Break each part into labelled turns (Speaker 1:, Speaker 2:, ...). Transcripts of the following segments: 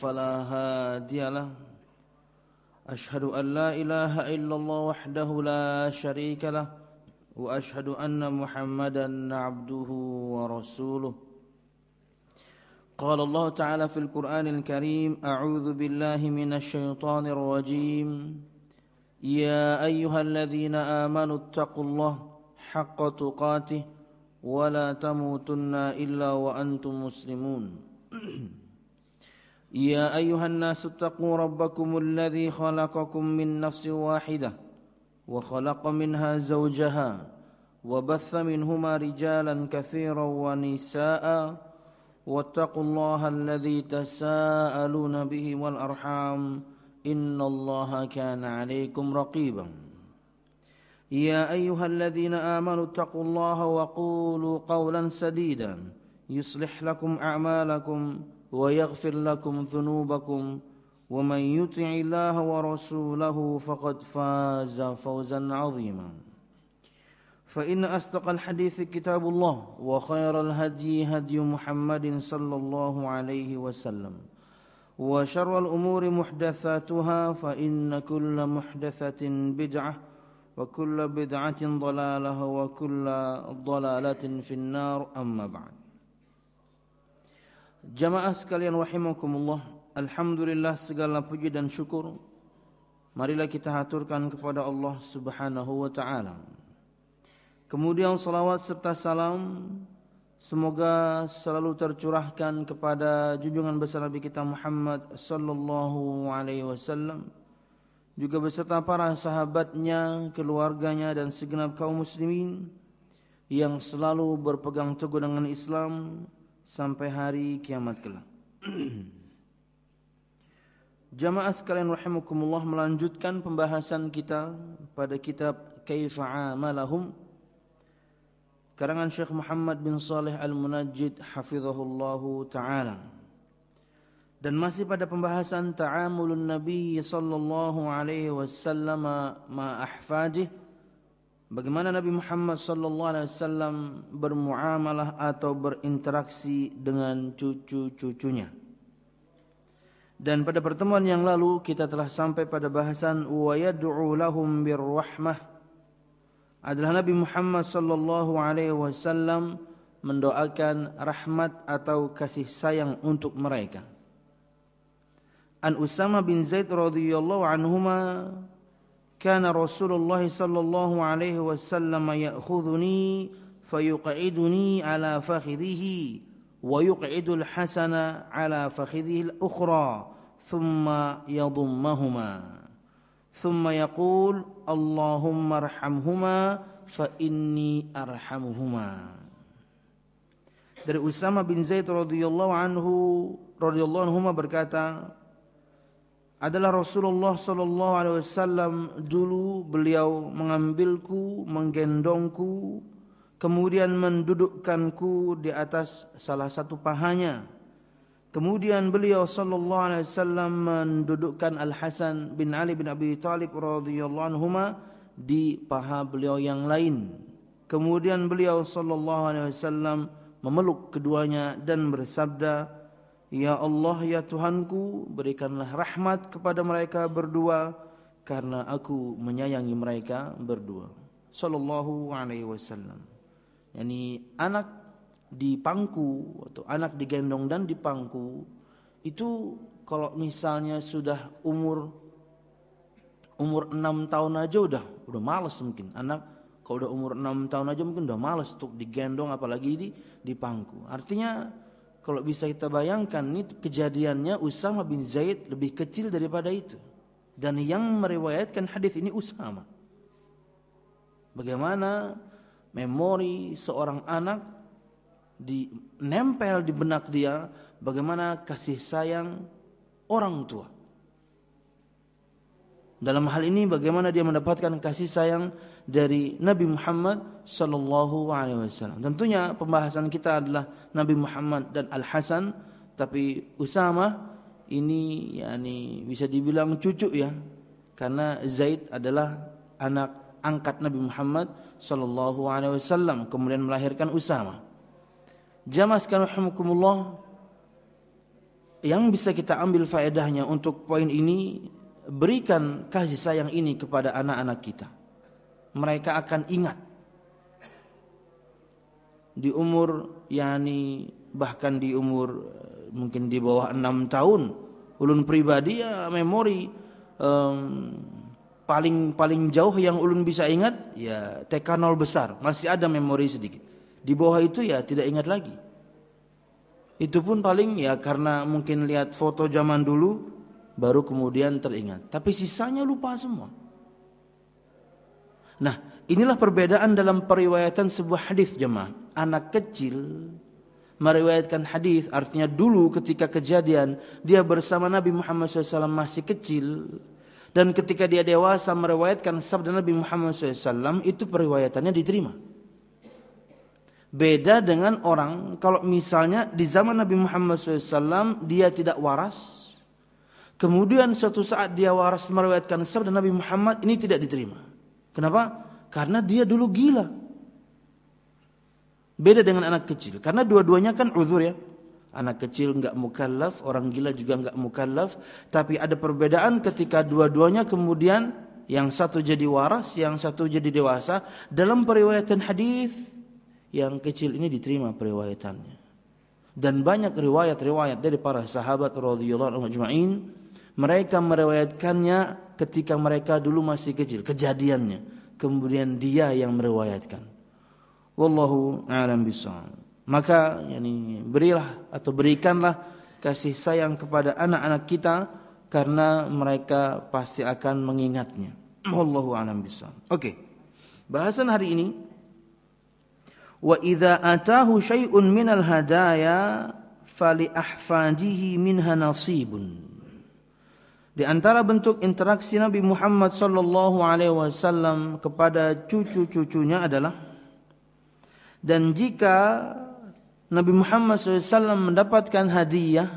Speaker 1: فلا هادي له أشهد أن لا إله إلا الله وحده لا شريك له وأشهد أن محمدا عبده ورسوله قال الله تعالى في القرآن الكريم أعوذ بالله من الشيطان الرجيم يا أيها الذين آمنوا اتقوا الله حق تقاته ولا تموتن إلا وأنتم مسلمون يا أيها الناس اتقوا ربكم الذي خلقكم من نفس واحدة وخلق منها زوجها وبث منهما رجالا كثيرا ونساء واتقوا الله الذي تساءلون به والأرحام إن الله كان عليكم رقيبا يا أيها الذين آمنوا اتقوا الله وقولوا قولا سديدا يصلح لكم أعمالكم ويغفر لكم ذنوبكم ومن يطع الله ورسوله فقد فاز فوزا عظيما فإن أصدق الحديث كتاب الله وخير الهدي هدي محمد صلى الله عليه وسلم وشر الأمور محدثاتها فإن كل محدثة بدعة وكل بدعة ضلالة وكل ضلالة في النار أما بعد. Jamaah sekalian rahimakumullah, alhamdulillah segala puji dan syukur marilah kita haturkan kepada Allah Subhanahu wa taala. Kemudian salawat serta salam semoga selalu tercurahkan kepada junjungan besar Nabi kita Muhammad sallallahu alaihi wasallam, juga beserta para sahabatnya, keluarganya dan segenap kaum muslimin yang selalu berpegang teguh dengan Islam sampai hari kiamat kelak. Jamaah sekalian rahimakumullah, melanjutkan pembahasan kita pada kitab Kaifa Amalahum karangan Syekh Muhammad bin Shalih Al-Munajjid hafizahullahu taala. Dan masih pada pembahasan ta'amulun Nabi sallallahu alaihi wasallam ma ahfadih, bagaimana Nabi Muhammad sallallahu alaihi wasallam bermuamalah atau berinteraksi dengan cucu-cucunya. Dan pada pertemuan yang lalu kita telah sampai pada bahasan wa yad'u lahum birrahmah, adalah Nabi Muhammad sallallahu alaihi wasallam mendoakan rahmat atau kasih sayang untuk mereka. An Usama bin Zaid radhiyallahu anhuma kana Rasulullah sallallahu alaihi wasallam ya'khudhuni fayuq'iduni ala fakhidhihi wa yuq'idul Hasana ala fakhidhihi al-ukhra thumma yadhummahuma thumma yaqul Allahumma arhamhuma fa inni arhamuhuma. Dari Usama bin Zaid radhiyallahu anhuma berkata, adalah Rasulullah sallallahu alaihi wasallam dulu beliau mengambilku, menggendongku, kemudian mendudukkanku di atas salah satu pahanya. Kemudian beliau sallallahu alaihi wasallam mendudukkan Al-Hasan bin Ali bin Abi Thalib radhiyallahu anhuma di paha beliau yang lain. Kemudian beliau sallallahu alaihi wasallam memeluk keduanya dan bersabda, ya Allah, ya Tuhanku, berikanlah rahmat kepada mereka berdua karena aku menyayangi mereka berdua. Sallallahu alaihi wasallam. Yani anak dipangku atau anak digendong dan dipangku itu kalau misalnya sudah umur 6 tahun aja udah malas mungkin. Anak kalau udah umur 6 tahun aja mungkin udah malas untuk digendong apalagi dipangku. Artinya kalau bisa kita bayangkan, ini kejadiannya Usama bin Zaid lebih kecil daripada itu. Dan yang meriwayatkan hadis ini Usama. Bagaimana memori seorang anak nempel di benak dia, bagaimana kasih sayang orang tua. Dalam hal ini bagaimana dia mendapatkan kasih sayang dari Nabi Muhammad sallallahu alaihi wasallam. Tentunya pembahasan kita adalah Nabi Muhammad dan Al-Hasan, tapi Usama ini bisa dibilang cucu ya. Karena Zaid adalah anak angkat Nabi Muhammad sallallahu alaihi wasallam, kemudian melahirkan Usama. Jamaah sekalian rahimakumullah, yang bisa kita ambil faedahnya untuk poin ini, berikan kasih sayang ini kepada anak-anak kita. Mereka akan ingat di umur bahkan di umur mungkin di bawah 6 tahun, ulun pribadi ya memori paling jauh yang ulun bisa ingat ya TK 0 besar, masih ada memori sedikit. Di bawah itu ya tidak ingat lagi. Itu pun paling ya karena mungkin lihat foto zaman dulu baru kemudian teringat. Tapi sisanya lupa semua. Nah, inilah perbedaan dalam periwayatan sebuah hadis jemaah. Anak kecil meriwayatkan hadis, artinya dulu ketika kejadian dia bersama Nabi Muhammad SAW masih kecil, dan ketika dia dewasa meriwayatkan sabda Nabi Muhammad SAW, itu periwayatannya diterima. Beda dengan orang kalau misalnya di zaman Nabi Muhammad SAW dia tidak waras, kemudian suatu saat dia waras meriwayatkan sabda Nabi Muhammad, ini tidak diterima. Kenapa? Karena dia dulu gila. Beda dengan anak kecil, karena dua-duanya kan uzur ya. Anak kecil enggak mukallaf, orang gila juga enggak mukallaf, tapi ada perbedaan ketika dua-duanya kemudian yang satu jadi waras, yang satu jadi dewasa. Dalam periwayatan hadis, yang kecil ini diterima periwayatannya. Dan banyak riwayat-riwayat dari para sahabat radhiyallahu anhum ajma'in, mereka meriwayatkannya ketika mereka dulu masih kecil, kejadiannya. Kemudian dia yang meriwayatkan. Wallahu a'lam bishawab. Maka berikanlah kasih sayang kepada anak-anak kita, karena mereka pasti akan mengingatnya. Wallahu a'lam bishawab. Oke. Bahasan hari ini, wa idza atahu syai'un minal hadaya fali ahfadihi minha nasibun. Di antara bentuk interaksi Nabi Muhammad sallallahu alaihi wasallam kepada cucu-cucunya adalah, dan jika Nabi Muhammad SAW mendapatkan hadiah,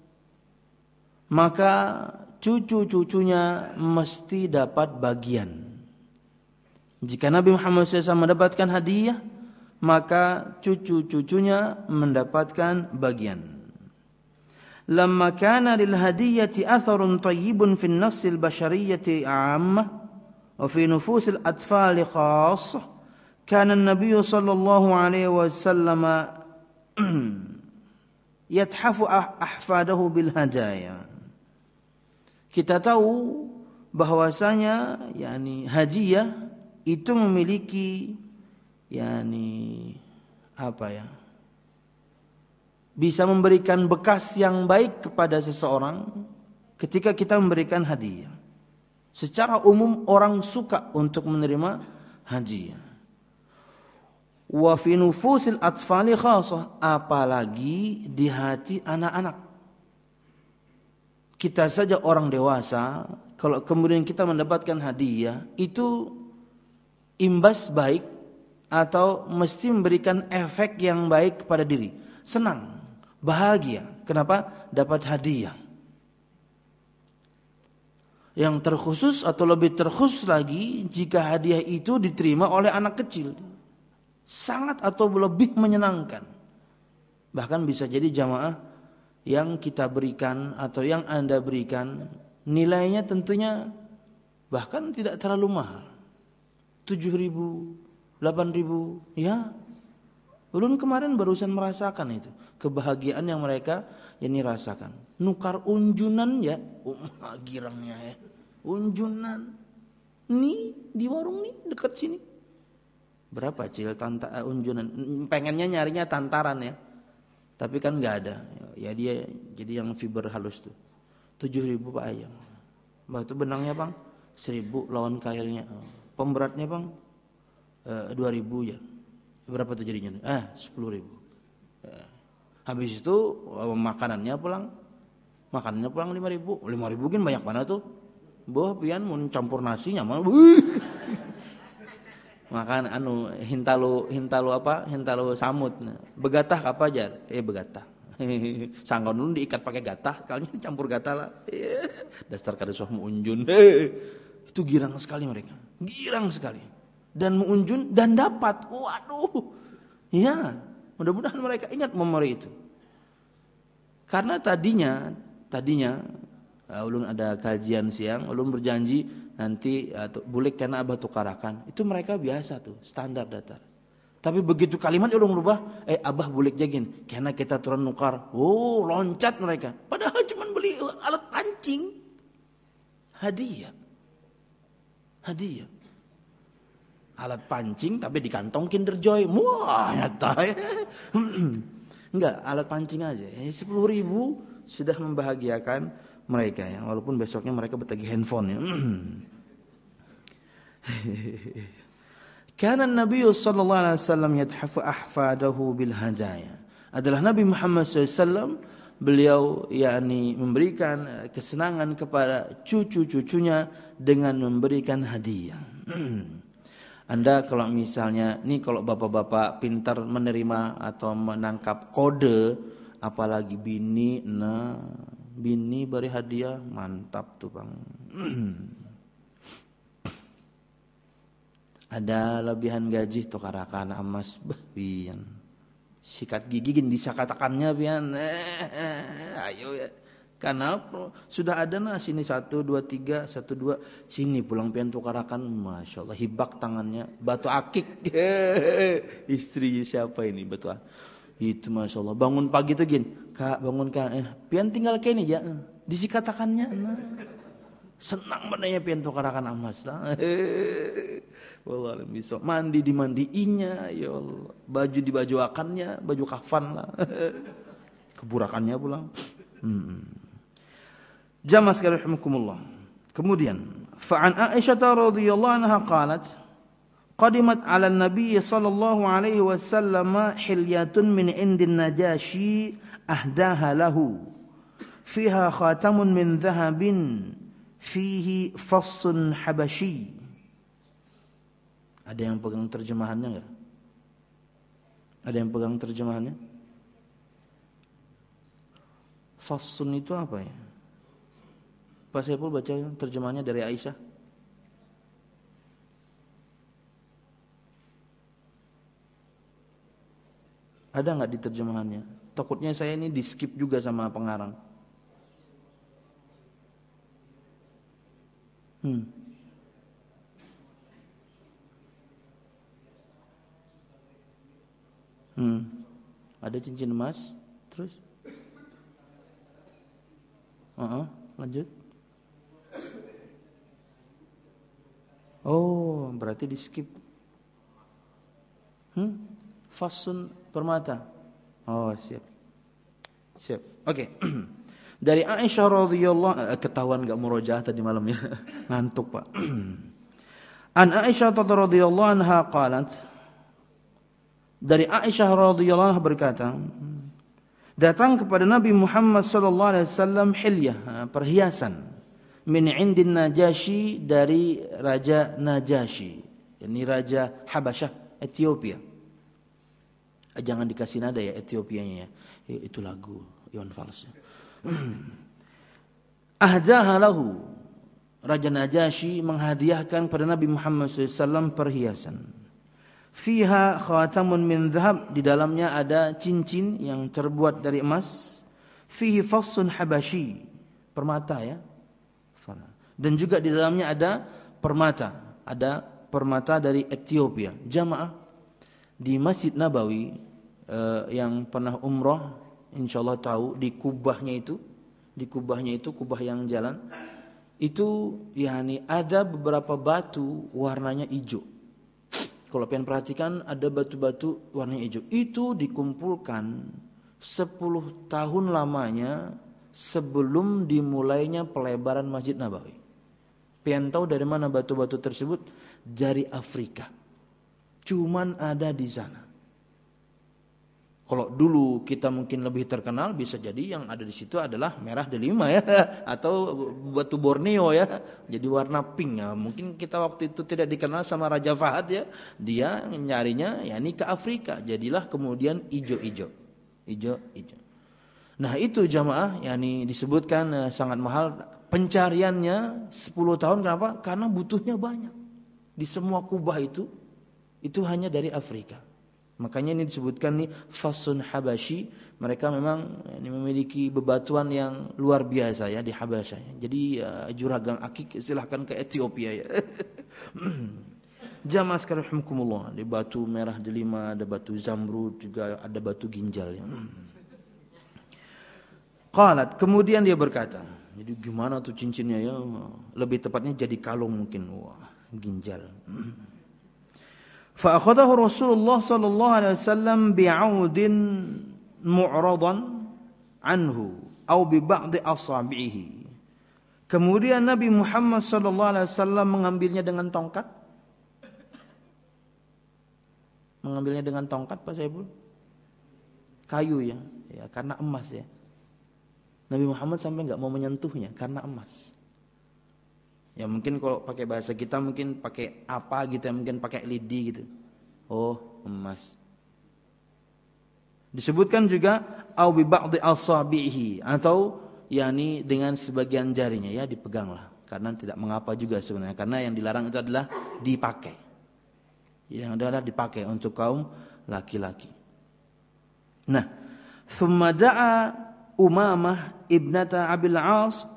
Speaker 1: maka cucu-cucunya mesti dapat bagian. Jika Nabi Muhammad SAW mendapatkan hadiah, maka cucu-cucunya mendapatkan bagian. Lamma kana lil hadiyati atharun tayyibun fi an-nafs al-bashariyyati 'ammah wa fi nufus al-atfal khassah, kana an-nabiy sallallahu alaihi wasallam yathafu ahfadahu bil hadaya. Kita tahu bahwasanya hadiah itu memiliki bisa memberikan bekas yang baik kepada seseorang ketika kita memberikan hadiah. Secara umum orang suka untuk menerima hadiah. Wa fi nufusil atfali khassah, apalagi di hati anak-anak. Kita saja orang dewasa, kalau kemudian kita mendapatkan hadiah, itu imbas baik atau mesti memberikan efek yang baik kepada diri. Senang, bahagia. Kenapa? Dapat hadiah. Yang terkhusus atau lebih terkhusus lagi jika hadiah itu diterima oleh anak kecil. Sangat atau lebih menyenangkan. Bahkan bisa jadi jamaah yang kita berikan atau yang Anda berikan, nilainya tentunya bahkan tidak terlalu mahal. 7.000, 8.000, ya. Ulun kemarin barusan merasakan itu, kebahagiaan yang mereka rasakan. Nukar unjunan ya, girangnya ya. Unjunan. Nih di warung nih dekat sini. Berapa cil unjunan? Pengennya nyarinya tantaran ya. Tapi kan enggak ada. Ya dia jadi yang fiber halus tuh. 7.000 Pak Ayam. Batu benangnya Bang 1.000 lawan kailnya. Pemberatnya Bang 2.000 ya. Berapa tuh jadinya? 10.000. Habis itu makanannya pulang 5.000. 5.000 kan banyak mana tuh? Boh pian mun campur nasi nyaman. Makan hintalu samut. Begatah apa aja? Begatah. Sanggon dulu diikat pakai gatah, kalinya dicampur gatah lah. Dasar kada soh muunjun. Itu girang sekali mereka. Girang sekali. Dan muunjun dan dapat. Waduh. Ya, mudah-mudahan mereka ingat memori itu. Karena tadinya ulun ada kajian siang, ulun berjanji nanti bulik karena abah tukarakan. Itu mereka biasa tuh, standar datar. Tapi begitu kalimat ulun berubah, abah bulik jagin, karena kita turun nukar. Oh, loncat mereka. Padahal cuma beli alat pancing. Hadiah. Alat pancing tapi di kantong Kinder Joy. Wah, nyata ya. Enggak, alat pancing aja. 10.000 sudah membahagiakan mereka ya. Walaupun besoknya mereka bertagih handphone ya. Kana Nabi sallallahu alaihi wasallam yadhafu ahfadahu bil hadaya. Adalah Nabi Muhammad SAW, beliau yakni memberikan kesenangan kepada cucu-cucunya dengan memberikan hadiah. Anda kalau misalnya kalau bapak-bapak pintar menerima atau menangkap kode, apalagi bini beri hadiah, mantap tuh Bang. Ada lebihan gaji tukarakan emas bian. Sikat gigi disakatakannya bian. Ayo ya. Karena sudah ada sini 1 2 3 1 2 sini pulang pian tukarakan, masyaallah hibak tangannya batu akik. Istri siapa ini batu akik? Itu masyaallah bangun pagi tuh Kak bangun Kak pian tinggal kene ya. Disikatakannya senang banget pian tukarakan emas lah. Wallah bisa mandi dimandiinnya ya Allah, baju dibajuakannya, baju kafan lah. Keburakannya pulang. Jamaah sekalian rahimakumullah. Kemudian fa'an Aisyah radhiyallahu anha qalat qadimat 'ala an-nabiy sallallahu alaihi wasallam hilyatun min indin najashi ahdaha lahu fiha khatamun min dhahabin fihi fassun habashi. Ada yang pegang terjemahannya enggak? Ada yang pegang terjemahannya? Fassun itu apa ya? Pak Saiful baca terjemahannya dari Aisyah. Ada enggak di terjemahannya? Takutnya saya ini di skip juga sama pengarang. Ada cincin emas, terus? Lanjut. Oh, berarti di skip. Fasun permata. Oh, siap. Oke. Dari Aisyah radhiyallahu ketahuan enggak murojaah tadi malam ya. Ngantuk, Pak. An Aisyah radhiyallahu anha qalat. Dari Aisyah radhiyallahu anha berkata, datang kepada Nabi Muhammad sallallahu alaihi wasallam hilyah, perhiasan, min indin Najashi, dari Raja Najashi, ini Raja Habasyah, Ethiopia. Jangan dikasih nada ya Ethiopianya ya. Itu lagu Iwan Fals. Ahdaha lahu, Raja Najashi menghadiahkan kepada Nabi Muhammad SAW perhiasan. Fiha khatamun min dhahab, di dalamnya ada cincin yang terbuat dari emas. Fihi fassun habashi, permata ya. Dan juga di dalamnya ada permata dari Ethiopia. Jamaah di Masjid Nabawi yang pernah umrah insyaallah tahu di kubahnya itu, kubah yang jalan itu yakni ada beberapa batu warnanya hijau. Kalau pengen perhatikan ada batu-batu warna hijau. Itu dikumpulkan 10 tahun lamanya sebelum dimulainya pelebaran Masjid Nabawi. Pengen tahu dari mana batu-batu tersebut? Dari Afrika. Cuman ada di sana. Kalau dulu kita mungkin lebih terkenal, bisa jadi yang ada di situ adalah merah delima ya, atau batu Borneo ya, jadi warna pink ya. Mungkin kita waktu itu tidak dikenal sama Raja Fahad ya, dia nyarinya yakni ke Afrika, jadilah kemudian hijau-hijau. Nah itu jamaah, yakni disebutkan sangat mahal, pencariannya 10 tahun. Kenapa? Karena butuhnya banyak. Di semua kubah itu hanya dari Afrika. Makanya ini disebutkan nih Fasun Habasyi, mereka memang ini memiliki bebatuan yang luar biasa ya di Habasyah. Jadi juragan akik silahkan ke Ethiopia ya. Jamaah sekalian rahimakumullah, di batu merah delima, ada batu zamrud, juga ada batu ginjal ya. Qalat, kemudian dia berkata, jadi gimana tuh cincinnya ya? Lebih tepatnya jadi kalung mungkin. Wah, ginjal. Fa akhadahu Rasulullah sallallahu alaihi wasallam bi'audin mu'radan anhu atau bi ba'd asabihi. Kemudian Nabi Muhammad sallallahu alaihi wasallam mengambilnya dengan tongkat. Mengambilnya dengan tongkat Pak Saiful? Kayu ya, ya karena emas ya. Nabi Muhammad sampai enggak mau menyentuhnya karena emas. Ya mungkin kalau pakai bahasa kita mungkin pakai apa gitu ya, mungkin pakai lidi gitu. Oh, emas. Disebutkan juga au bi ba'dhi asabihi atau yakni dengan sebagian jarinya ya dipeganglah. Karena tidak mengapa juga sebenarnya, karena yang dilarang itu adalah dipakai. Yang adalah dipakai untuk kaum laki-laki. Nah, thumma da'a Umamah ibnata Abil As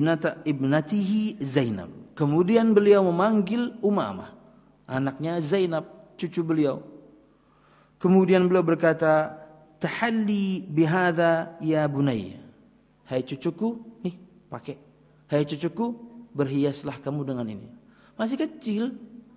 Speaker 1: ibnatihi Zainab. Kemudian beliau memanggil Umamah, anaknya Zainab, cucu beliau. Kemudian beliau berkata, "Tahalli bihadza ya bunayya." Hai cucuku, nih pakai. Hai cucuku, berhiaslah kamu dengan ini. Masih kecil.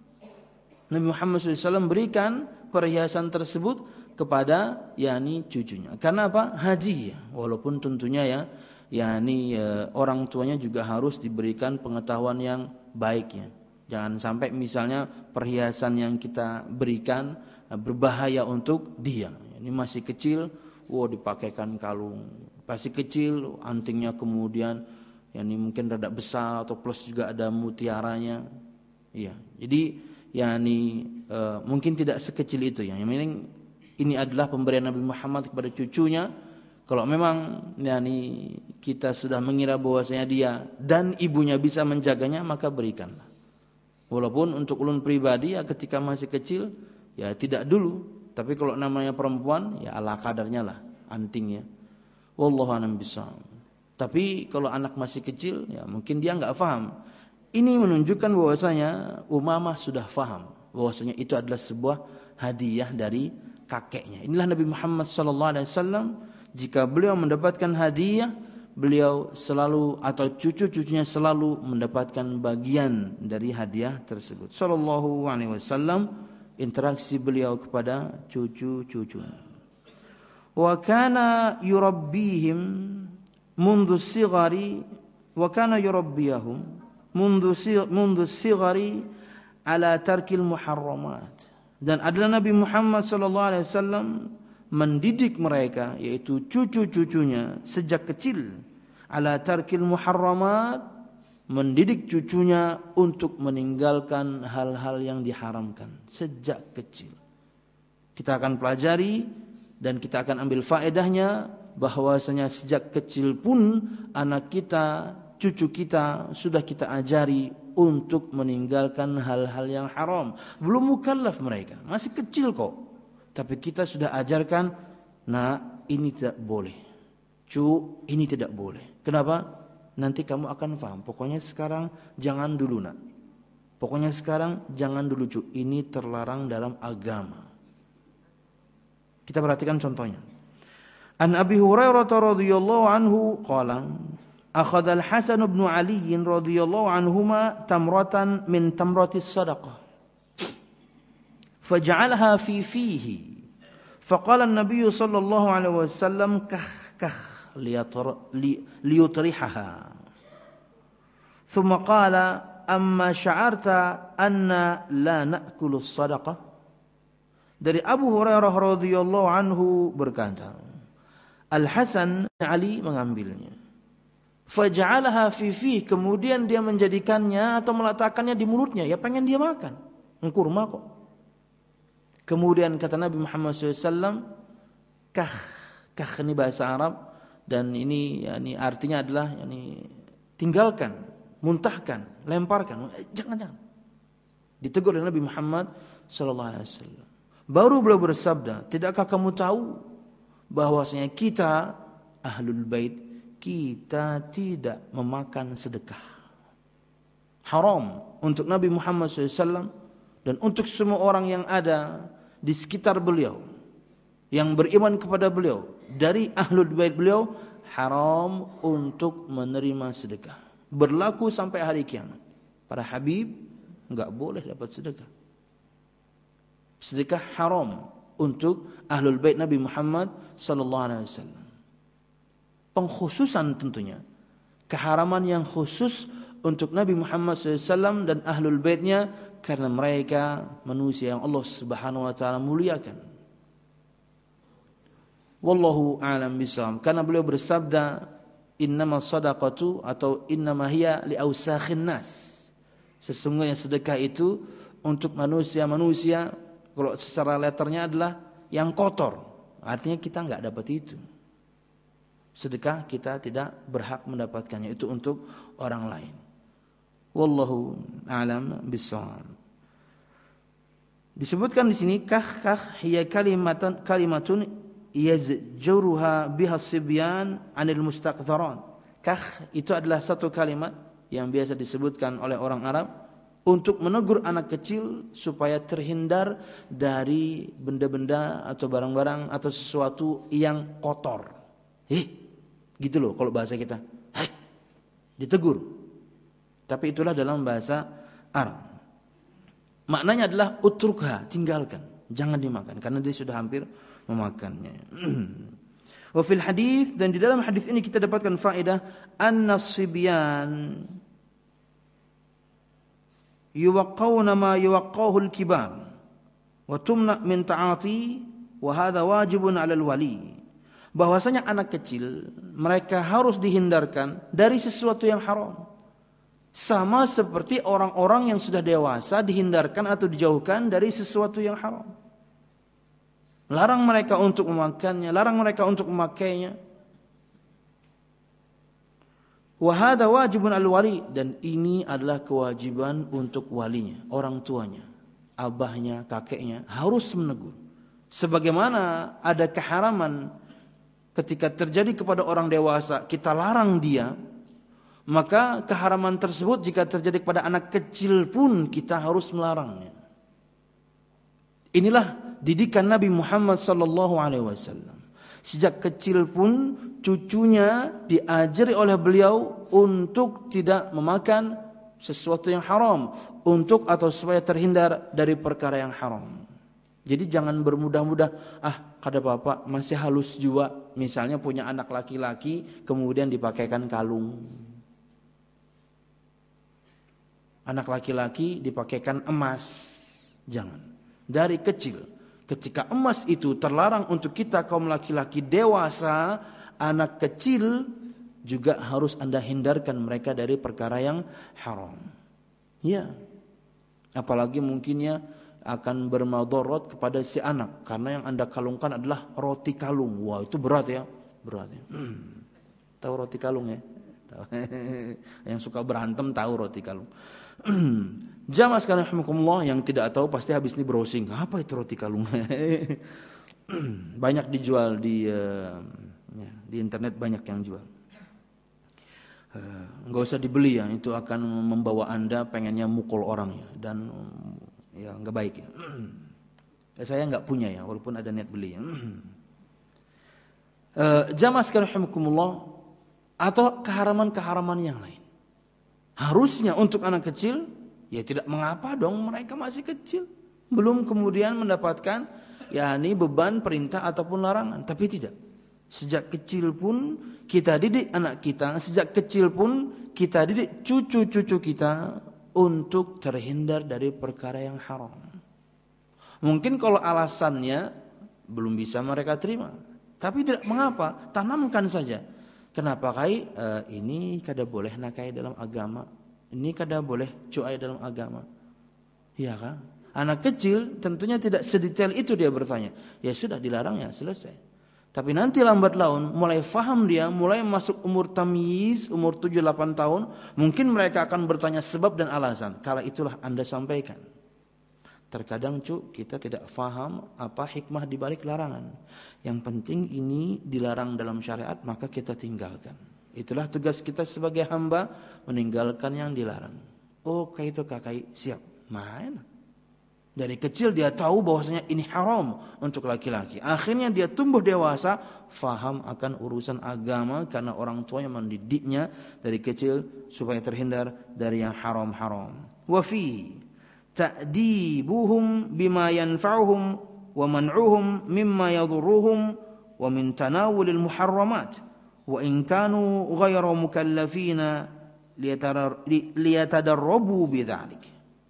Speaker 1: Nabi Muhammad SAW berikan perhiasan tersebut kepada yakni cucunya. Karena apa? Hadiah. Walaupun tentunya ya yakni orang tuanya juga harus diberikan pengetahuan yang baik ya. Jangan sampai misalnya perhiasan yang kita berikan berbahaya untuk dia. Ini masih kecil, dipakaikan kalung. Masih kecil, antingnya kemudian yakni mungkin rada besar atau plus juga ada mutiaranya. Iya. Jadi yakni mungkin tidak sekecil itu ya. Yang penting ini adalah pemberian Nabi Muhammad kepada cucunya. Kalau memang yakni kita sudah mengira bahwasanya dia dan ibunya bisa menjaganya, maka berikanlah. Walaupun untuk ulun pribadi ya ketika masih kecil ya tidak dulu, tapi kalau namanya perempuan ya ala kadarnya lah antingnya. Wallahu a'lam bishawab. Tapi kalau anak masih kecil ya mungkin dia enggak paham. Ini menunjukkan bahwasanya Umamah sudah paham bahwasanya itu adalah sebuah hadiah dari kakeknya. Inilah Nabi Muhammad SAW, jika beliau mendapatkan hadiah, beliau selalu atau cucu-cucunya selalu mendapatkan bagian dari hadiah tersebut. Sallallahu alaihi wasallam, interaksi beliau kepada cucu-cucunya. Wa kana yurabbihim mundu sigari wa kana yurabbiyahum mundu sigari ala tarkil muharramat. Dan adalah Nabi Muhammad SAW mendidik mereka, yaitu cucu-cucunya sejak kecil, ala tarkil muharramat, mendidik cucunya untuk meninggalkan hal-hal yang diharamkan sejak kecil. Kita akan pelajari dan kita akan ambil faedahnya bahwasanya sejak kecil pun anak kita, cucu kita sudah kita ajari untuk meninggalkan hal-hal yang haram. Belum mukallaf mereka, masih kecil kok. Tapi kita sudah ajarkan, nah ini tidak boleh. Ini tidak boleh. Kenapa? Nanti kamu akan paham. Pokoknya sekarang jangan dulu nak. Pokoknya sekarang jangan dulu cu. Ini terlarang dalam agama. Kita perhatikan contohnya. An Abi Hurairah radhiyallahu anhu qala akhadha al-Hasan bin Ali radhiyallahu anhuma tamratan min tamratis sadaqah faj'alha fi fihi faqala an-nabiy sallallahu alaihi wasallam kah liyutrihaha thumma qala amma sya'arta anna la na'kulu as-sadaqah. Dari Abu Hurairah radhiyallahu anhu berkata, Al-Hasan Ali mengambilnya. Faj'alaha fi, kemudian dia menjadikannya atau meletakkannya di mulutnya, ya pengen dia makan. Kurma kok. Kemudian kata Nabi Muhammad SAW, kah ini bahasa Arab dan ini yani artinya adalah yani tinggalkan, muntahkan, lemparkan. Jangan. Ditegur oleh Nabi Muhammad SAW. Baru beliau bersabda, tidakkah kamu tahu bahwasanya kita Ahlul Bait, kita tidak memakan sedekah. Haram untuk Nabi Muhammad SAW dan untuk semua orang yang ada di sekitar beliau, yang beriman kepada beliau, dari Ahlul Bait beliau, haram untuk menerima sedekah. Berlaku sampai hari kiamat. Para Habib enggak boleh dapat sedekah. Sedekah haram untuk Ahlul Bait Nabi Muhammad sallallahu alaihi wasallam. Pengkhususan tentunya, keharaman yang khusus untuk Nabi Muhammad SAW dan Ahlul Baitnya, karena mereka manusia yang Allah Subhanahu wa taala muliakan. Wallahu a'lam bishawab. Karena beliau bersabda, innamas sadaqatu atau innama hiya li awsakhin nas. Sesungguhnya sedekah itu untuk manusia-manusia, kalau secara letternya adalah yang kotor. Artinya kita enggak dapat itu. Sedekah kita tidak berhak mendapatkannya, itu untuk orang lain. Wallahu a'lam bishawab. Disebutkan di sini kah hiya kalimatun yazjuruha biha sibyan 'anil mustaqdharan. Kah itu adalah satu kalimat yang biasa disebutkan oleh orang Arab untuk menegur anak kecil supaya terhindar dari benda-benda atau barang-barang atau sesuatu yang kotor. Gitu loh kalau bahasa kita. Ditegur. Tapi itulah dalam bahasa Arab. Maknanya adalah utrukha, tinggalkan, jangan dimakan karena dia sudah hampir memakannya. Wa fil hadis, dan di dalam hadis ini kita dapatkan faedah an-nasibyan yuwaqqawna ma yuwaqqahu al-kibar wa tumna min ta'ati wa hadha wajibun 'ala al-wali. Bahwasanya anak kecil mereka harus dihindarkan dari sesuatu yang haram. Sama seperti orang-orang yang sudah dewasa dihindarkan atau dijauhkan dari sesuatu yang haram. Larang mereka untuk memakannya, larang mereka untuk memakainya. Wa hadza wajibun al-wali, dan ini adalah kewajiban untuk walinya, orang tuanya, abahnya, kakeknya harus menegur. Sebagaimana ada keharaman ketika terjadi kepada orang dewasa, kita larang dia, maka keharaman tersebut jika terjadi kepada anak kecil pun kita harus melarangnya. Inilah didikan Nabi Muhammad sallallahu alaihi wasallam. Sejak kecil pun cucunya diajari oleh beliau untuk tidak memakan sesuatu yang haram, untuk atau supaya terhindar dari perkara yang haram. Jadi jangan bermudah-mudah, kada bapak masih halus jua, misalnya punya anak laki-laki kemudian dipakaikan kalung. Anak laki-laki dipakaikan emas. Jangan. Dari kecil, ketika emas itu terlarang untuk kita kaum laki-laki dewasa, anak kecil juga harus Anda hindarkan mereka dari perkara yang haram. Ya. Apalagi mungkinnya akan bermadarat kepada si anak, karena yang Anda kalungkan adalah roti kalung. Wah, itu berat ya. Berat ya. Tahu roti kalung ya? Tahu. Yang suka berantem tahu roti kalung. Jamaah sekalian rahimakumullah, yang tidak tahu pasti habis ini browsing, apa itu roti kalung? Banyak dijual di internet, banyak yang jual. Enggak usah dibeli ya, itu akan membawa Anda pengennya mukul orang ya, dan ya enggak baik ya. Saya enggak punya ya, walaupun ada niat beli ya. Jamaah sekalian rahimakumullah, atau keharaman-keharaman yang lain. Harusnya untuk anak kecil, ya tidak mengapa dong, mereka masih kecil, belum kemudian mendapatkan beban perintah ataupun larangan. Tapi tidak. Sejak kecil pun kita didik anak kita, sejak kecil pun kita didik cucu-cucu kita untuk terhindar dari perkara yang haram. Mungkin kalau alasannya belum bisa mereka terima, tapi tidak mengapa, tanamkan saja. Kenapa kai ini kada boleh nakai dalam agama, ini kada boleh cuai dalam agama. Iya kan? Anak kecil tentunya tidak sedetail itu dia bertanya. Ya sudah, dilarang ya, selesai. Tapi nanti lambat laun mulai faham dia, mulai masuk umur tamyiz, umur 7-8 tahun, mungkin mereka akan bertanya sebab dan alasan. Kala itulah Anda sampaikan. Terkadang kita tidak faham apa hikmah di balik larangan. Yang penting ini dilarang dalam syariat, maka kita tinggalkan. Itulah tugas kita sebagai hamba, meninggalkan yang dilarang. Oh, kayak itu kakak, siap. Main. Dari kecil dia tahu bahwasanya ini haram untuk laki-laki. Akhirnya dia tumbuh dewasa, faham akan urusan agama karena orang tuanya mendidiknya dari kecil supaya terhindar dari yang haram-haram. Wa fi ta'dibuhum bima yanfa'uhum wa man'uhum mimma yadurruhum wa min tanawulil muharramat wa in kanu ghayra mukallafina liyatadarrabu bidzalik.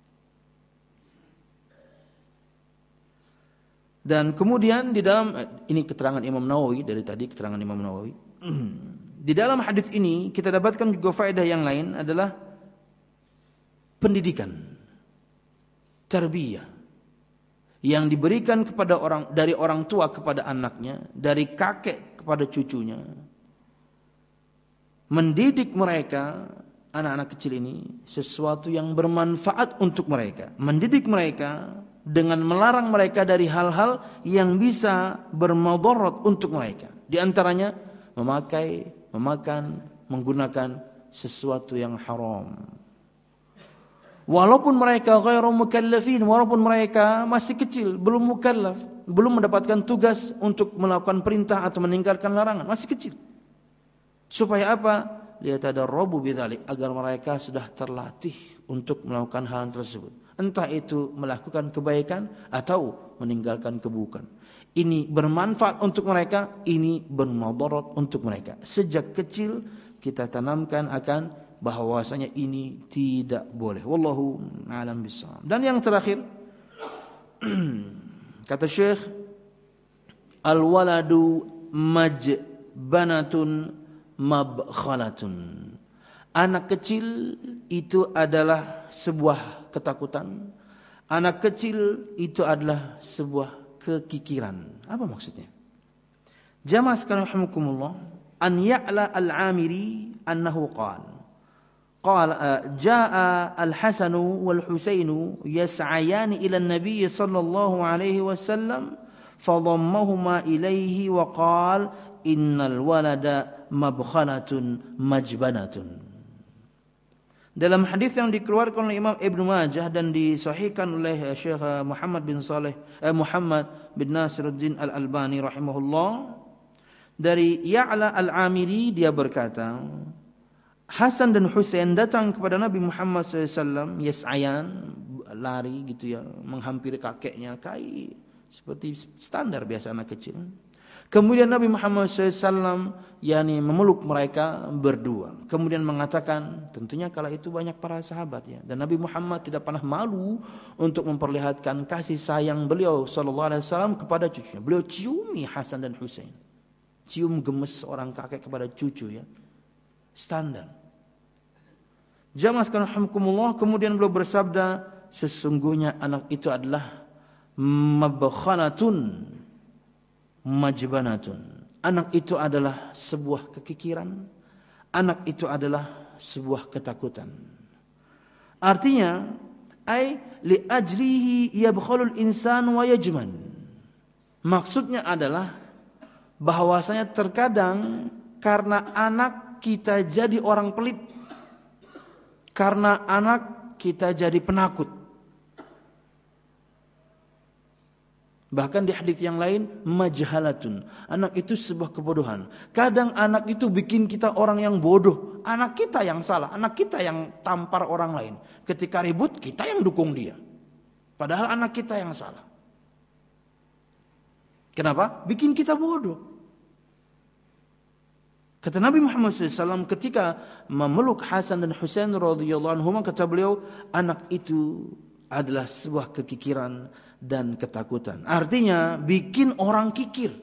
Speaker 1: Dan kemudian di dalam ini keterangan Imam Nawawi, dari tadi keterangan Imam Nawawi. Di dalam hadis ini kita dapatkan juga faedah yang lain adalah pendidikan, tarbiyah yang diberikan kepada dari orang tua kepada anaknya, dari kakek kepada cucunya. Mendidik mereka, anak-anak kecil ini, sesuatu yang bermanfaat untuk mereka. Mendidik mereka dengan melarang mereka dari hal-hal yang bisa bermadarat untuk mereka. Di antaranya memakan, menggunakan sesuatu yang haram. Walaupun mereka ghairu mukallafin, walaupun mereka masih kecil, belum mukallaf, belum mendapatkan tugas untuk melakukan perintah atau meninggalkan larangan, masih kecil. Supaya apa? Liyatadarrabu bidzalik, agar mereka sudah terlatih untuk melakukan hal tersebut. Entah itu melakukan kebaikan atau meninggalkan keburukan. Ini bermanfaat untuk mereka, ini bermadarat untuk mereka. Sejak kecil kita tanamkan akan bahwasanya ini tidak boleh. Wallahu a'lam bishawab. Dan yang terakhir kata Syekh, al-waladu majbanatun mabkhalatun. Anak kecil itu adalah sebuah ketakutan. Anak kecil itu adalah sebuah kekikiran. Apa maksudnya? Jamaah sekalian rahimakumullah, an Ya'la al-Amiri annahu qala jaa al-Hasan wal Husain yas'ayan ila an-nabiy sallallahu alaihi wasallam fadammahuma ilaihi wa qala innal walada mabkhalatun majbanatun. Dalam hadis yang dikeluarkan oleh Imam Ibnu Majah dan disahihkan oleh Syekh Muhammad bin Nasiruddin Al-Albani rahimahullah, dari Ya'la Al-Amiri dia berkata, Hasan dan Husain datang kepada Nabi Muhammad SAW, yas'ayan, lari gitu ya, menghampiri kakeknya, seperti standar biasa anak kecil. Kemudian Nabi Muhammad SAW memeluk mereka berdua. Kemudian mengatakan, tentunya kala itu banyak para sahabat ya. Dan Nabi Muhammad tidak pernah malu untuk memperlihatkan kasih sayang beliau SAW kepada cucunya. Beliau ciumi Hasan dan Husain. Cium gemes orang kakek kepada cucu ya. Standar. Jamaah sekalian rahimakumullah, kemudian beliau bersabda, sesungguhnya anak itu adalah mabkhalatun majbanatun. Anak itu adalah sebuah kekikiran. Anak itu adalah sebuah ketakutan. Artinya, li ajlihi yabkhalul insan wa yajman. Maksudnya adalah bahwasanya terkadang karena anak kita jadi orang pelit, karena anak kita jadi penakut. Bahkan di hadis yang lain, majhalatun. Anak itu sebuah kebodohan. Kadang anak itu bikin kita orang yang bodoh. Anak kita yang salah. Anak kita yang tampar orang lain. Ketika ribut, kita yang dukung dia. Padahal anak kita yang salah. Kenapa? Bikin kita bodoh. Kata Nabi Muhammad SAW ketika memeluk Hasan dan Husain radhiyallahu anhum, kata beliau, anak itu adalah sebuah kekikiran dan ketakutan. Artinya bikin orang kikir,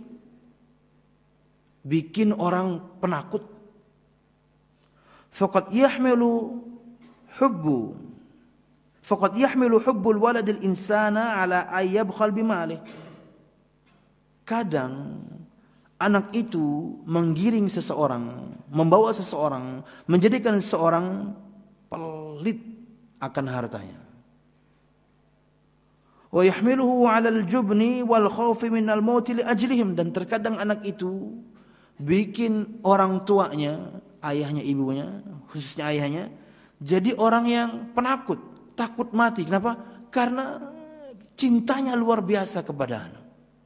Speaker 1: bikin orang penakut. Faqad yahmilu hubbul waladil insana ala ayyabkhal bimalih. Kadang anak itu menggiring seseorang, membawa seseorang, menjadikan seseorang pelit akan hartanya. Wa yahmiluhu 'alal jubni wal khaufi minal maut li ajlihim, dan terkadang anak itu bikin orang tuanya, ayahnya, ibunya, khususnya ayahnya, jadi orang yang penakut, takut mati. Kenapa? Karena cintanya luar biasa kepada anak.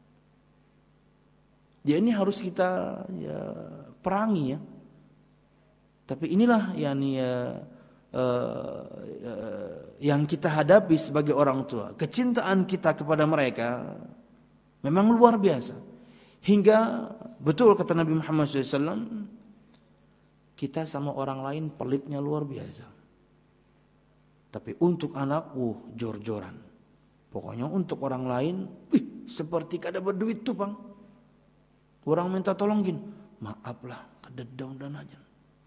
Speaker 1: Ya, ini harus kita perangi ya. Tapi inilah yang kita hadapi sebagai orang tua. Kecintaan kita kepada mereka memang luar biasa. Hingga betul kata Nabi Muhammad SAW, kita sama orang lain pelitnya luar biasa. Tapi untuk anak, jor-joran. Pokoknya untuk orang lain, seperti kada berduit tuh bang. Orang minta tolongin, maaflah, kada daun-daun aja.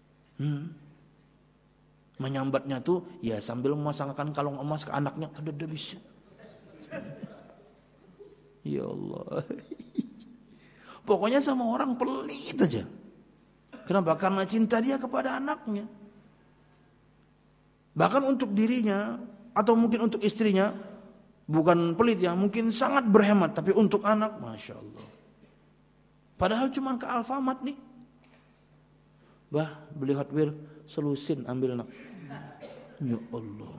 Speaker 1: Menyambatnya tuh ya sambil memasangkan kalung emas ke anaknya, kada bisa. Ya Allah. Pokoknya sama orang pelit aja. Kenapa? Karena cinta dia kepada anaknya. Bahkan untuk dirinya atau mungkin untuk istrinya bukan pelit ya, mungkin sangat berhemat, tapi untuk anak, masya Allah. Padahal cuma ke Alfamart nih. Bah, beli Hot Wheels, selusin ambil nak. Ya Allah.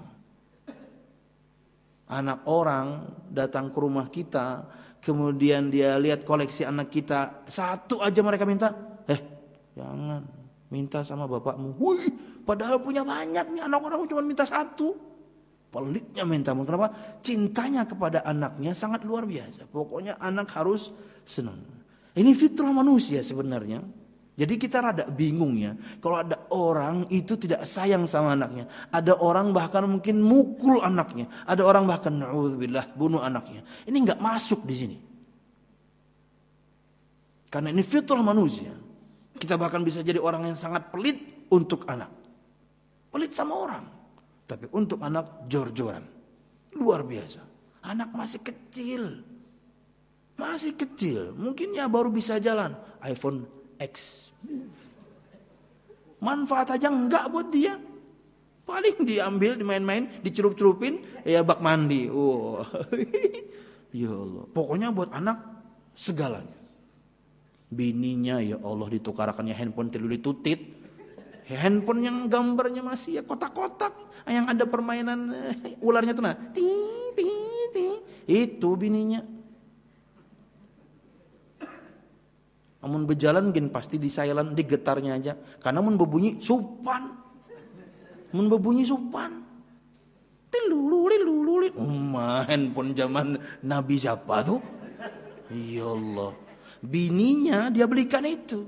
Speaker 1: Anak orang datang ke rumah kita, kemudian dia lihat koleksi anak kita, satu aja mereka minta, jangan, minta sama bapakmu. Wih, padahal punya banyak nih, anak orang cuma minta satu. Pelitnya minta. Kenapa? Cintanya kepada anaknya sangat luar biasa. Pokoknya anak harus senang. Ini fitrah manusia sebenarnya. Jadi kita rada bingung ya, kalau ada orang itu tidak sayang sama anaknya. Ada orang bahkan mungkin mukul anaknya. Ada orang bahkan na'udzubillah bunuh anaknya. Ini enggak masuk di sini. Karena ini fitrah manusia. Kita bahkan bisa jadi orang yang sangat pelit untuk anak. Pelit sama orang. Tapi untuk anak jor-joran. Luar biasa. Anak masih kecil. Masih kecil. Mungkin ya baru bisa jalan. iPhone X. Manfaat aja enggak buat dia. Paling diambil, dimain-main, dicelup-celupin, ya bak mandi. Oh. Ya Allah. Pokoknya buat anak segalanya. Bininya ya Allah ditukarkannya handphone teluli tutit. Handphone yang gambarnya masih ya kotak-kotak, yang ada permainan ularnya tuh nah. Ting ting ting. Itu bininya. Amun berjalan gin pasti di silent, di getarnya aja. Karena mun berbunyi supan. Mun berbunyi supan. Tilululi. Handphone zaman Nabi siapa tuh? Ya Allah. Bininya dia belikan itu.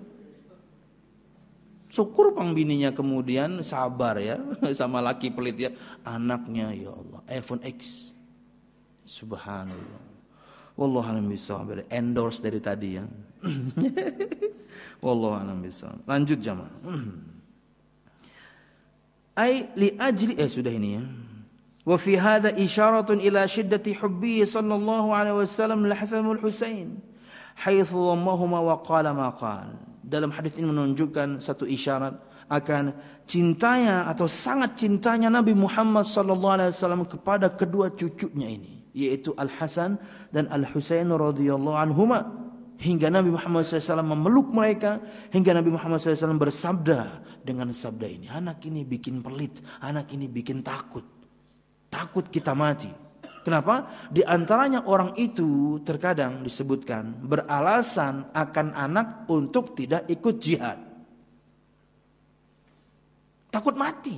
Speaker 1: Syukur pang bininya kemudian sabar ya sama laki pelit ya. Anaknya ya Allah, iPhone X. Subhanallah. Wallahu a'lam bishawab. Endorse dari tadi ya. Wallahu a'lam bishawab. Lanjut jamaah. Li ajli sudah ini ya. Wa fi hadha isyaratun ila shiddati hubbi sallallahu alaihi wasallam li Hasan wal Husain haitsu dhammahuma wa qala ma qala. Dalam hadis ini menunjukkan satu isyarat akan cintanya atau sangat cintanya Nabi Muhammad sallallahu alaihi wasallam kepada kedua cucunya ini, yaitu Al-Hasan dan Al-Husain radhiyallahu anhuma, hingga Nabi Muhammad SAW memeluk mereka, hingga Nabi Muhammad SAW bersabda dengan sabda ini, anak ini bikin pelit, anak ini bikin takut kita mati. Kenapa? Di antaranya orang itu terkadang disebutkan beralasan akan anak untuk tidak ikut jihad, takut mati.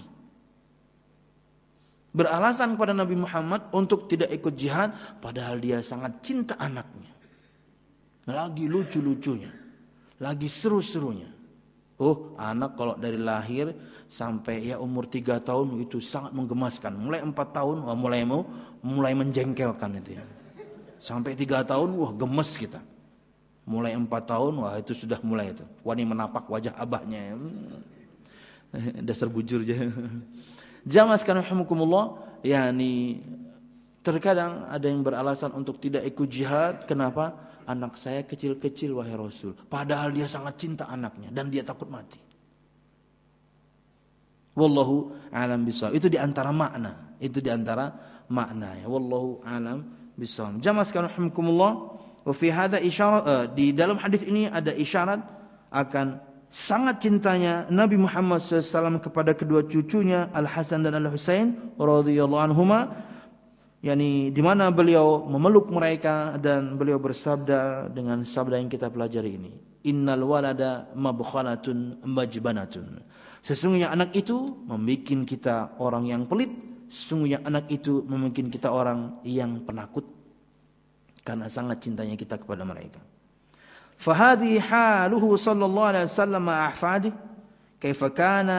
Speaker 1: Beralasan kepada Nabi Muhammad untuk tidak ikut jihad, padahal dia sangat cinta anaknya. Lagi lucu-lucunya, lagi seru-serunya. Oh, anak kalau dari lahir sampai ya umur 3 tahun itu sangat menggemaskan. Mulai 4 tahun, mulai menjengkelkan itu ya. Sampai 3 tahun, wah gemes kita. Mulai 4 tahun, wah itu sudah mulai itu. Wani menapak wajah abahnya. Dasar bujur aja. Jamaah sekalian rahimakumullah, yakni terkadang ada yang beralasan untuk tidak ikut jihad. Kenapa? Anak saya kecil-kecil wahai Rasul. Padahal dia sangat cinta anaknya dan dia takut mati. Wallahu a'lam bishawab. Itu di antara makna. Ya. Wallahu a'lam bisawab. Jamaah sekalian rahimakumullah, wa fi hadza isyarat, di dalam hadis ini ada isyarat akan sangat cintanya Nabi Muhammad SAW kepada kedua cucunya Al-Hasan dan Al-Husain radhiyallahu anhuma, yakni di mana beliau memeluk mereka dan beliau bersabda dengan sabda yang kita pelajari ini, innal walada mabkhalatun majbanatun. Sesungguhnya anak itu membikin kita orang yang pelit, sesungguhnya anak itu membikin kita orang yang penakut karena sangat cintanya kita kepada mereka. Fahadhi haluhu sallallahu alaihi wasallam ahfadi kaifa kana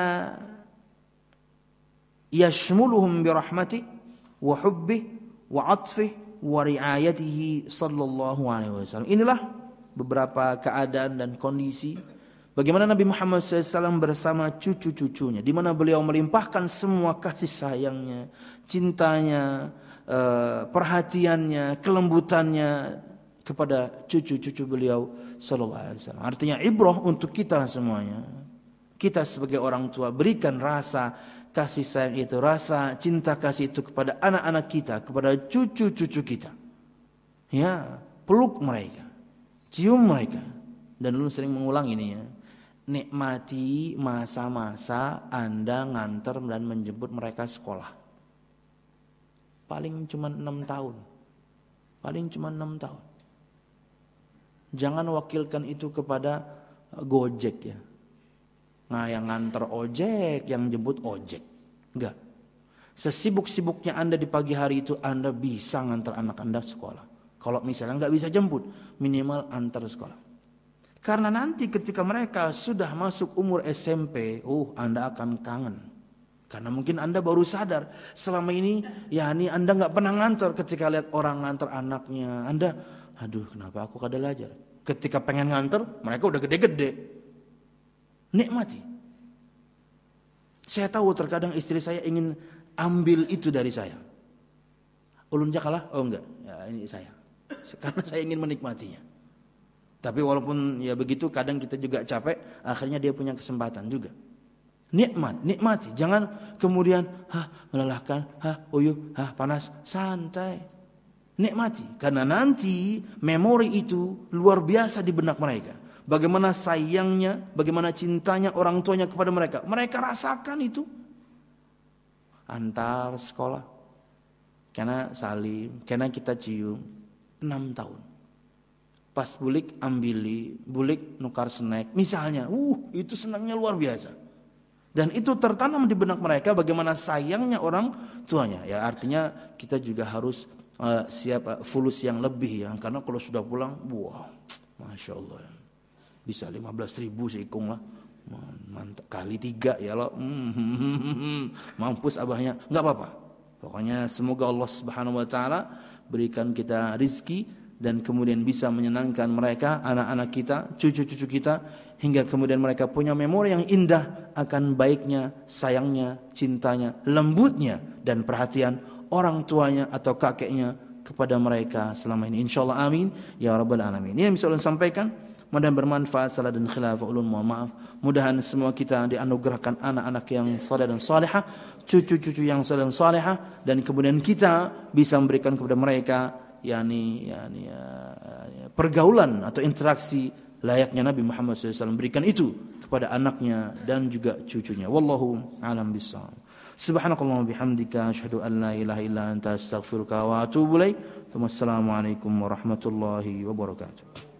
Speaker 1: yashmuluhum birahmati wa hubbi wa atfi wa riayatihi sallallahu alaihi wasallam. Inilah beberapa keadaan dan kondisi bagaimana Nabi Muhammad SAW bersama cucu-cucunya, di mana beliau melimpahkan semua kasih sayangnya, cintanya, perhatiannya, kelembutannya kepada cucu-cucu beliau sallallahu alaihi wasallam. Artinya ibrah untuk kita semuanya. Kita sebagai orang tua berikan rasa kasih sayang itu, rasa cinta kasih itu kepada anak-anak kita, kepada cucu-cucu kita. Ya, peluk mereka, cium mereka. Dan lu sering mengulang ini ya. Nikmati masa-masa Anda nganter dan menjemput mereka sekolah. Paling cuma 6 tahun. Paling cuma 6 tahun. Jangan wakilkan itu kepada Gojek ya. Nah, yang nganter ojek, yang jemput ojek. Enggak. Sesibuk-sibuknya Anda di pagi hari itu, Anda bisa nganter anak Anda sekolah. Kalau misalnya enggak bisa jemput, minimal antar sekolah. Karena nanti ketika mereka sudah masuk umur SMP, Anda akan kangen. Karena mungkin Anda baru sadar selama ini, Anda enggak pernah nganter. Ketika lihat orang nganter anaknya, Anda, aduh kenapa aku kada belajar. Ketika pengen nganter, mereka udah gede-gede. Nikmati. Saya tahu terkadang istri saya ingin ambil itu dari saya. Ulun jakalah? Oh enggak, ya ini saya. Karena saya ingin menikmatinya. Tapi walaupun ya begitu, kadang kita juga capek, akhirnya dia punya kesempatan juga. Nikmati. Jangan kemudian, melelahkan, uyuh, panas, santai. Nikmati, karena nanti memori itu luar biasa di benak mereka. Bagaimana sayangnya, bagaimana cintanya orang tuanya kepada mereka. Mereka rasakan itu. Antar sekolah, karena salim, karena kita cium, 6 tahun. Pas bulik ambili, bulik nukar snack, misalnya, itu senangnya luar biasa. Dan itu tertanam di benak mereka bagaimana sayangnya orang tuanya. Ya artinya kita juga harus siap fulus yang lebih ya, karena kalau sudah pulang, masya Allah, bisa 15.000 seikung lah, mantap kali 3 ya loh, mampus abahnya, nggak apa-apa. Pokoknya semoga Allah Subhanahu Wa Taala berikan kita rizki dan kemudian bisa menyenangkan mereka, anak-anak kita, cucu-cucu kita, hingga kemudian mereka punya memori yang indah akan baiknya, sayangnya, cintanya, lembutnya dan perhatian orang tuanya atau kakeknya kepada mereka selama ini. InsyaAllah amin ya rabbal alamin. Ini yang bisa ulun sampaikan. Mudah-mudahan bermanfaat. Salah dan khilaf ulun mohon maaf. Mudahan semua kita dianugerahkan anak-anak yang saleh dan salihah, cucu-cucu yang saleh dan salihah, dan kemudian kita bisa memberikan kepada mereka pergaulan atau interaksi layaknya Nabi Muhammad SAW, berikan itu kepada anaknya dan juga cucunya. Wallahu a'lam bishawab. Subhanakallahumma bihamdika asyhadu an la ilaha illa anta astaghfiruka wa atubu ilaik. Wassalamualaikum warahmatullahi wabarakatuh.